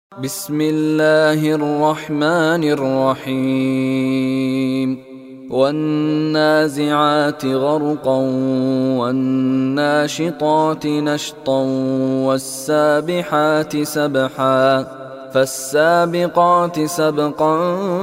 بسم الله الرحمن الرحيم والنازعات غرقا والناشطات نشطا والسابحات سبحا فالسابقات سبقا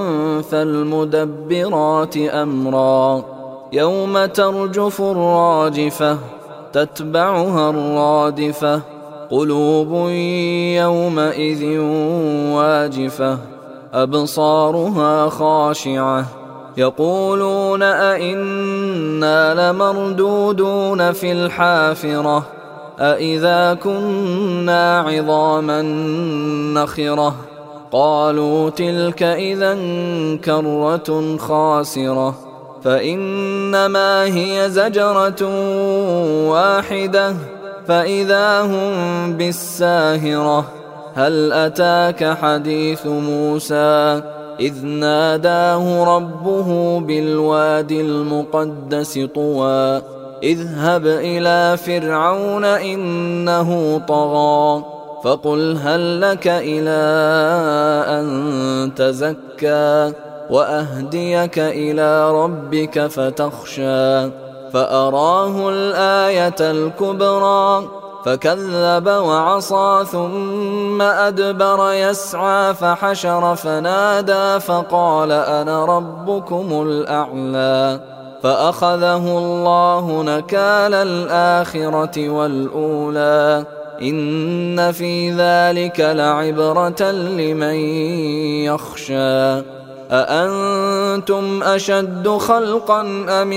فالمدبرات أمرا يوم ترجف الراجفة تتبعها الرادفة قلوب يومئذ واجفة أبصارها خاشعة يقولون أئنا لمردودون في الحافرة أئذا كنا عظاما نخرة قالوا تلك إذا كرة خاسرة فإنما هي زجرة واحدة فإذا هم بالساهرة هل أتاك حديث موسى إذ ناداه ربه بالوادي المقدس طوى اذهب إلى فرعون إنه طغى فقل هل لك إلى أن تزكى وأهديك إلى ربك فتخشى فأراه الآية الكبرى فكذب وعصى ثم أدبر يسعى فحشر فنادى فقال أنا ربكم الأعلى فأخذه الله نكال الآخرة والأولى إن في ذلك لعبرة لمن يخشى أأنتم أشد خلقا أم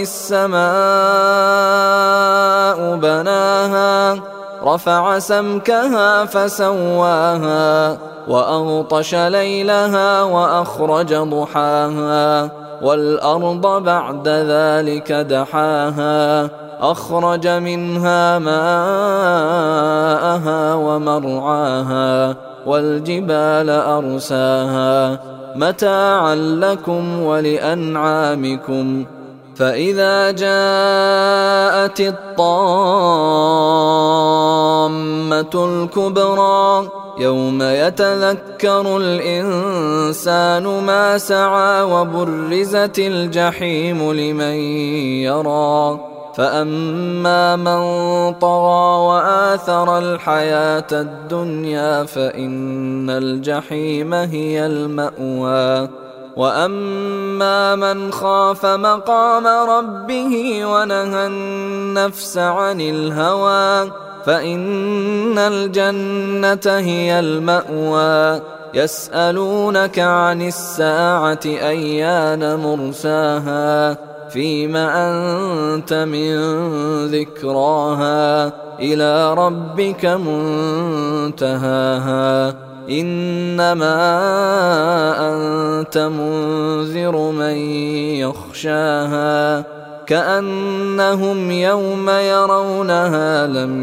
السماء بناها رفع سمكها فسواها وأغطش ليلها وأخرج ضحاها والأرض بعد ذلك دحاها أخرج منها ماءها ومرعاها والجبال أرساها متاعا لكم ولأنعامكم فإذا جاءت الطامة الكبرى يوم يتذكر الإنسان ما سعى وبرزت الجحيم لمن يرى فأما من طغى وآثر الحياة الدنيا فإن الجحيم هي المأوى وأما من خاف مقام ربه ونهى النفس عن الهوى فإن الجنة هي المأوى يسألونك عن الساعة أيان مرساها فيم أنت من ذكراها إلى ربك منتهاها إنما أنت منذر من يخشاها كأنهم يوم يرونها لم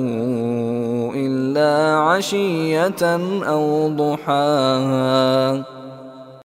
يلبثوا إلا عشية أو ضحاها.